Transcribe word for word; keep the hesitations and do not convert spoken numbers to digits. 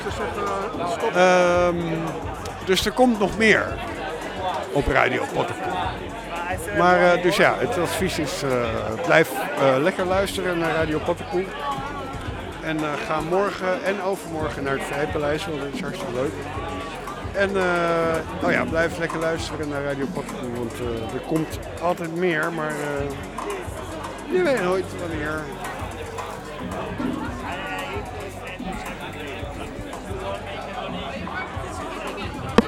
Um, dus er komt nog meer op Radio Potterpoel. Maar uh, dus ja, het advies is, uh, blijf uh, lekker luisteren naar Radio Potterpoel. En uh, ga morgen en overmorgen naar het Vrijpaleis, want dat is hartstikke leuk. En uh, oh ja, blijf lekker luisteren naar Radio Potterpoel, want uh, er komt altijd meer, maar uh, je weet nooit wanneer.